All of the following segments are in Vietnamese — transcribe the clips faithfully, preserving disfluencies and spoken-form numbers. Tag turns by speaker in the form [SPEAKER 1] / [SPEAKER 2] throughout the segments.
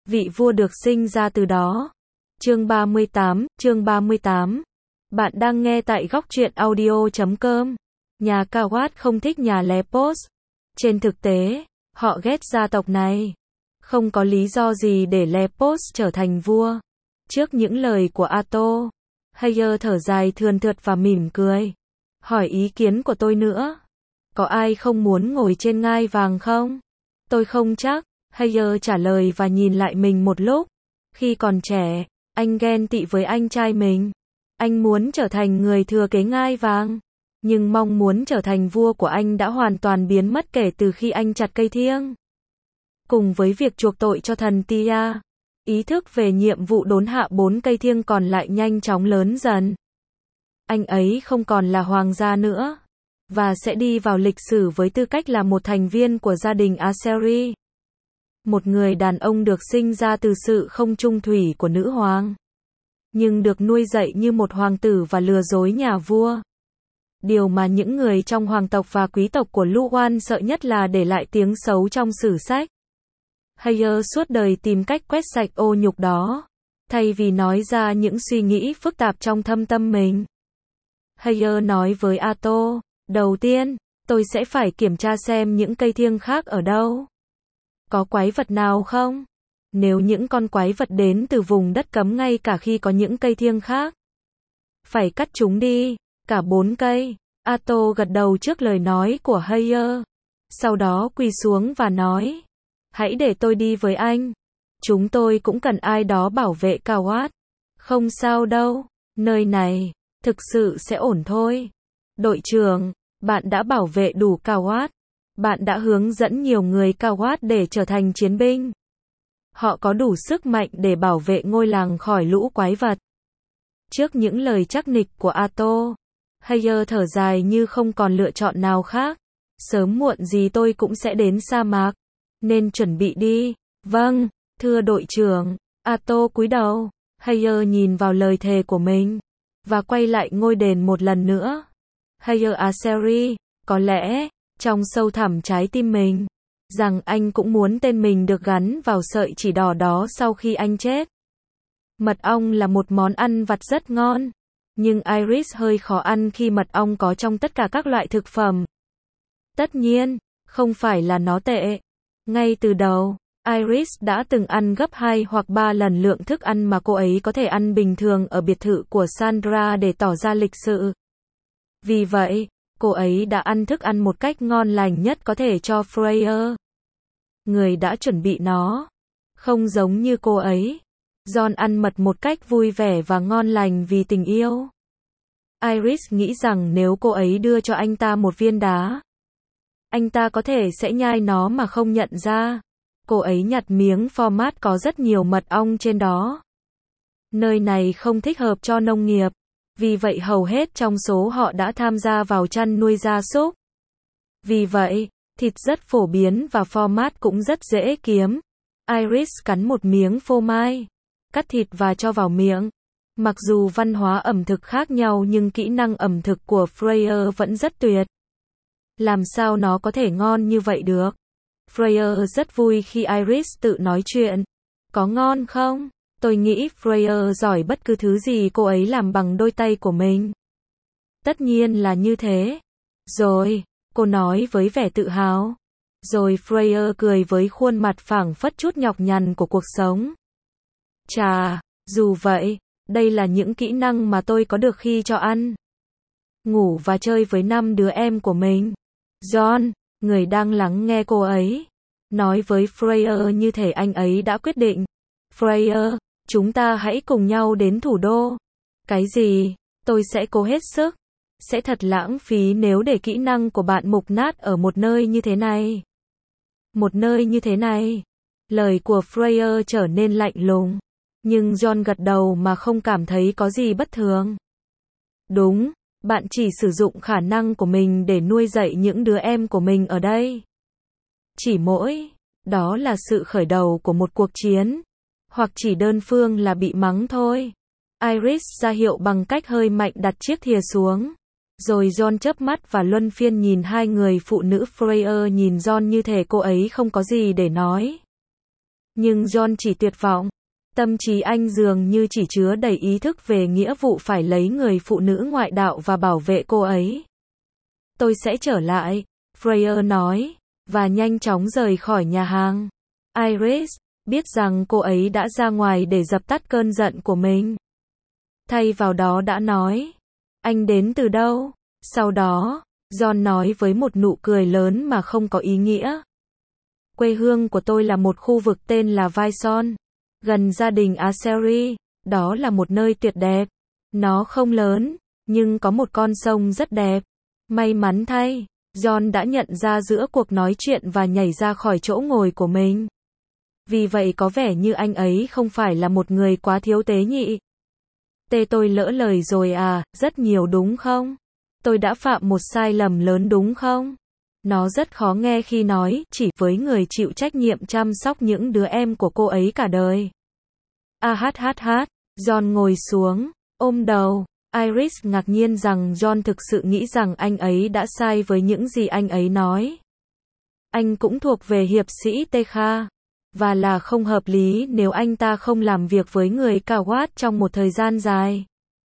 [SPEAKER 1] vị vua được sinh ra từ đó. Chương ba mươi tám, chương ba mươi tám. Bạn đang nghe tại góc truyện audio chấm com. Nhà Coward không thích nhà Lepos. Trên thực tế, họ ghét gia tộc này. Không có lý do gì để Lepos trở thành vua. Trước những lời của Ato, Hayer thở dài thườn thượt và mỉm cười. Hỏi ý kiến của tôi nữa. Có ai không muốn ngồi trên ngai vàng không? Tôi không chắc. Hayer trả lời và nhìn lại mình một lúc. Khi còn trẻ, anh ghen tị với anh trai mình. Anh muốn trở thành người thừa kế ngai vàng. Nhưng mong muốn trở thành vua của anh đã hoàn toàn biến mất kể từ khi anh chặt cây thiêng. Cùng với việc chuộc tội cho thần Tia, ý thức về nhiệm vụ đốn hạ bốn cây thiêng còn lại nhanh chóng lớn dần. Anh ấy không còn là hoàng gia nữa, và sẽ đi vào lịch sử với tư cách là một thành viên của gia đình Aseri. Một người đàn ông được sinh ra từ sự không trung thủy của nữ hoàng, nhưng được nuôi dạy như một hoàng tử và lừa dối nhà vua. Điều mà những người trong hoàng tộc và quý tộc của Luwan sợ nhất là để lại tiếng xấu trong sử sách. Hayer suốt đời tìm cách quét sạch ô nhục đó, thay vì nói ra những suy nghĩ phức tạp trong thâm tâm mình. Hayer nói với Ato, đầu tiên, tôi sẽ phải kiểm tra xem những cây thiêng khác ở đâu. Có quái vật nào không? Nếu những con quái vật đến từ vùng đất cấm ngay cả khi có những cây thiêng khác, phải cắt chúng đi, cả bốn cây. Ato gật đầu trước lời nói của Hayer. Sau đó quỳ xuống và nói, hãy để tôi đi với anh. Chúng tôi cũng cần ai đó bảo vệ Coward. Không sao đâu, nơi này, thực sự sẽ ổn thôi. Đội trưởng, bạn đã bảo vệ đủ Coward. Bạn đã hướng dẫn nhiều người Coward để trở thành chiến binh. Họ có đủ sức mạnh để bảo vệ ngôi làng khỏi lũ quái vật. Trước những lời trắc nịch của Ato, Hayer thở dài như không còn lựa chọn nào khác. Sớm muộn gì tôi cũng sẽ đến sa mạc, nên chuẩn bị đi. Vâng, thưa đội trưởng. Ato cúi đầu. Hayer nhìn vào lời thề của mình và quay lại ngôi đền một lần nữa. Hayer Aseri, có lẽ, trong sâu thẳm trái tim mình, rằng anh cũng muốn tên mình được gắn vào sợi chỉ đỏ đó sau khi anh chết. Mật ong là một món ăn vặt rất ngon, nhưng Iris hơi khó ăn khi mật ong có trong tất cả các loại thực phẩm. Tất nhiên, không phải là nó tệ. Ngay từ đầu, Iris đã từng ăn gấp hai hoặc ba lần lượng thức ăn mà cô ấy có thể ăn bình thường ở biệt thự của Sandra để tỏ ra lịch sự. Vì vậy, cô ấy đã ăn thức ăn một cách ngon lành nhất có thể cho Freya, người đã chuẩn bị nó. Không giống như cô ấy, John ăn mật một cách vui vẻ và ngon lành vì tình yêu. Iris nghĩ rằng nếu cô ấy đưa cho anh ta một viên đá, anh ta có thể sẽ nhai nó mà không nhận ra. Cô ấy nhặt miếng format có rất nhiều mật ong trên đó. Nơi này không thích hợp cho nông nghiệp, vì vậy hầu hết trong số họ đã tham gia vào chăn nuôi gia súc. Vì vậy, thịt rất phổ biến và format cũng rất dễ kiếm. Iris cắn một miếng phô mai, cắt thịt và cho vào miệng. Mặc dù văn hóa ẩm thực khác nhau nhưng kỹ năng ẩm thực của Freya vẫn rất tuyệt. Làm sao nó có thể ngon như vậy được? Freya rất vui khi Iris tự nói chuyện. Có ngon không? Tôi nghĩ Freya giỏi bất cứ thứ gì cô ấy làm bằng đôi tay của mình. Tất nhiên là như thế. Rồi, cô nói với vẻ tự hào. Rồi Freya cười với khuôn mặt phảng phất chút nhọc nhằn của cuộc sống. Chà, dù vậy, đây là những kỹ năng mà tôi có được khi cho ăn, ngủ và chơi với năm đứa em của mình. John, người đang lắng nghe cô ấy, nói với Freya như thể anh ấy đã quyết định. Freya, chúng ta hãy cùng nhau đến thủ đô. Cái gì? Tôi sẽ cố hết sức. Sẽ thật lãng phí nếu để kỹ năng của bạn mục nát ở một nơi như thế này. Một nơi như thế này. Lời của Freya trở nên lạnh lùng. Nhưng John gật đầu mà không cảm thấy có gì bất thường. Đúng, bạn chỉ sử dụng khả năng của mình để nuôi dạy những đứa em của mình ở đây. Chỉ mỗi, đó là sự khởi đầu của một cuộc chiến. Hoặc chỉ đơn phương là bị mắng thôi. Iris ra hiệu bằng cách hơi mạnh đặt chiếc thìa xuống. Rồi John chớp mắt và luân phiên nhìn hai người phụ nữ. Freya nhìn John như thể cô ấy không có gì để nói. Nhưng John chỉ tuyệt vọng. Tâm trí anh dường như chỉ chứa đầy ý thức về nghĩa vụ phải lấy người phụ nữ ngoại đạo và bảo vệ cô ấy. Tôi sẽ trở lại, Freya nói, và nhanh chóng rời khỏi nhà hàng. Iris biết rằng cô ấy đã ra ngoài để dập tắt cơn giận của mình. Thay vào đó đã nói, anh đến từ đâu? Sau đó, John nói với một nụ cười lớn mà không có ý nghĩa. Quê hương của tôi là một khu vực tên là Vaison, gần gia đình Aseri, đó là một nơi tuyệt đẹp. Nó không lớn, nhưng có một con sông rất đẹp. May mắn thay, John đã nhận ra giữa cuộc nói chuyện và nhảy ra khỏi chỗ ngồi của mình. Vì vậy có vẻ như anh ấy không phải là một người quá thiếu tế nhị. Tê tôi lỡ lời rồi à, rất nhiều đúng không? Tôi đã phạm một sai lầm lớn đúng không? Nó rất khó nghe khi nói, chỉ với người chịu trách nhiệm chăm sóc những đứa em của cô ấy cả đời. A hát hát hát, John ngồi xuống, ôm đầu. Iris ngạc nhiên rằng John thực sự nghĩ rằng anh ấy đã sai với những gì anh ấy nói. Anh cũng thuộc về hiệp sĩ Tekha, và là không hợp lý nếu anh ta không làm việc với người Kawat trong một thời gian dài.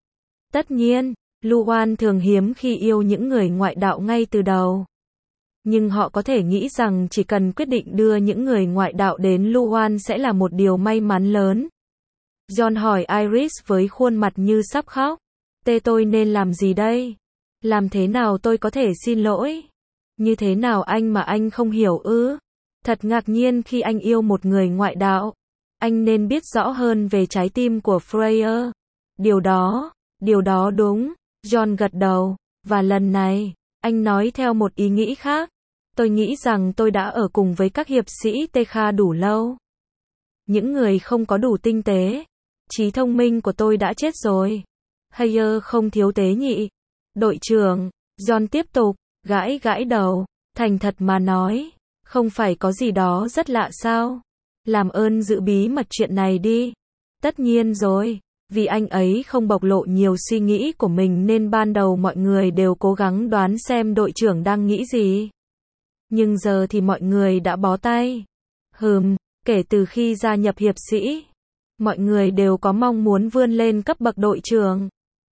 [SPEAKER 1] Tất nhiên, Luan thường hiếm khi yêu những người ngoại đạo ngay từ đầu. Nhưng họ có thể nghĩ rằng chỉ cần quyết định đưa những người ngoại đạo đến Luan sẽ là một điều may mắn lớn. John hỏi Iris với khuôn mặt như sắp khóc. Tê tôi nên làm gì đây? Làm thế nào tôi có thể xin lỗi? Như thế nào anh mà anh không hiểu ư? Thật ngạc nhiên khi anh yêu một người ngoại đạo. Anh nên biết rõ hơn về trái tim của Freya. Điều đó, điều đó đúng. John gật đầu. Và lần này, anh nói theo một ý nghĩ khác. Tôi nghĩ rằng tôi đã ở cùng với các hiệp sĩ Tekha đủ lâu. Những người không có đủ tinh tế. Trí thông minh của tôi đã chết rồi. Hayer không thiếu tế nhị. Đội trưởng, John tiếp tục, gãi gãi đầu. Thành thật mà nói, không phải có gì đó rất lạ sao? Làm ơn giữ bí mật chuyện này đi. Tất nhiên rồi, vì anh ấy không bộc lộ nhiều suy nghĩ của mình nên ban đầu mọi người đều cố gắng đoán xem đội trưởng đang nghĩ gì. Nhưng giờ thì mọi người đã bó tay. Hừm, kể từ khi gia nhập hiệp sĩ, mọi người đều có mong muốn vươn lên cấp bậc đội trưởng.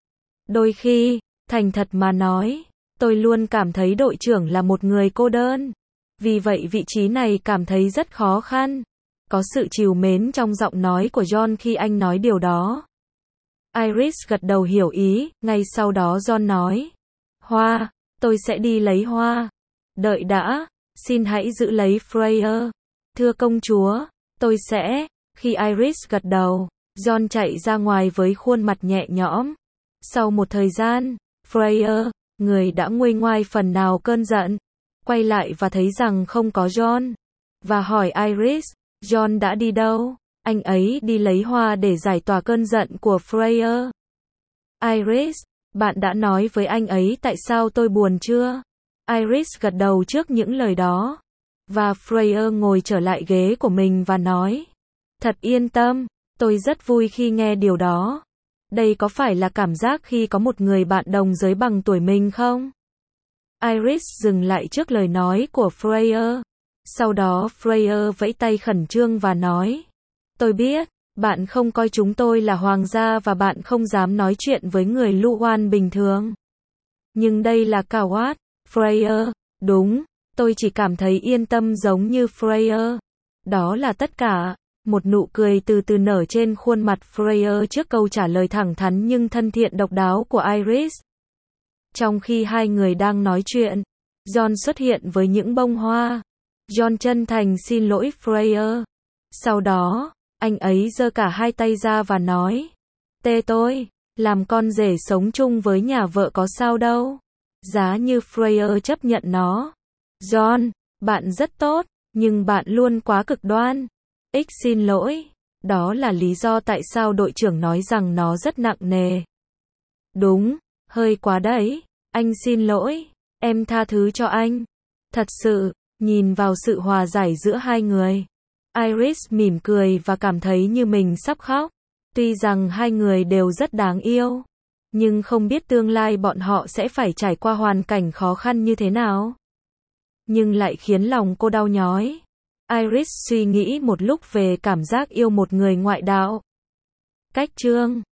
[SPEAKER 1] Đôi khi, thành thật mà nói, tôi luôn cảm thấy đội trưởng là một người cô đơn. Vì vậy vị trí này cảm thấy rất khó khăn. Có sự trìu mến trong giọng nói của John khi anh nói điều đó. Iris gật đầu hiểu ý, ngay sau đó John nói. Hoa, tôi sẽ đi lấy hoa. Đợi đã, xin hãy giữ lấy Freya. Thưa công chúa, tôi sẽ. Khi Iris gật đầu, John chạy ra ngoài với khuôn mặt nhẹ nhõm. Sau một thời gian, Freya, người đã nguôi ngoai phần nào cơn giận, quay lại và thấy rằng không có John. Và hỏi Iris, John đã đi đâu? Anh ấy đi lấy hoa để giải tỏa cơn giận của Freya. Iris, bạn đã nói với anh ấy tại sao tôi buồn chưa? Iris gật đầu trước những lời đó. Và Freya ngồi trở lại ghế của mình và nói. Thật yên tâm, tôi rất vui khi nghe điều đó. Đây có phải là cảm giác khi có một người bạn đồng giới bằng tuổi mình không? Iris dừng lại trước lời nói của Freya. Sau đó Freya vẫy tay khẩn trương và nói. Tôi biết, bạn không coi chúng tôi là hoàng gia và bạn không dám nói chuyện với người Luan bình thường. Nhưng đây là Kawat, Freya. Đúng, tôi chỉ cảm thấy yên tâm giống như Freya. Đó là tất cả. Một nụ cười từ từ nở trên khuôn mặt Freya trước câu trả lời thẳng thắn nhưng thân thiện độc đáo của Iris. Trong khi hai người đang nói chuyện, John xuất hiện với những bông hoa. John chân thành xin lỗi Freya. Sau đó, anh ấy giơ cả hai tay ra và nói. Tê tôi, làm con rể sống chung với nhà vợ có sao đâu. Giá như Freya chấp nhận nó. John, bạn rất tốt, nhưng bạn luôn quá cực đoan. X xin lỗi. Đó là lý do tại sao đội trưởng nói rằng nó rất nặng nề. Đúng, hơi quá đấy. Anh xin lỗi. Em tha thứ cho anh. Thật sự, nhìn vào sự hòa giải giữa hai người. Iris mỉm cười và cảm thấy như mình sắp khóc. Tuy rằng hai người đều rất đáng yêu, nhưng không biết tương lai bọn họ sẽ phải trải qua hoàn cảnh khó khăn như thế nào. Nhưng lại khiến lòng cô đau nhói. Iris suy nghĩ một lúc về cảm giác yêu một người ngoại đạo. Cách chương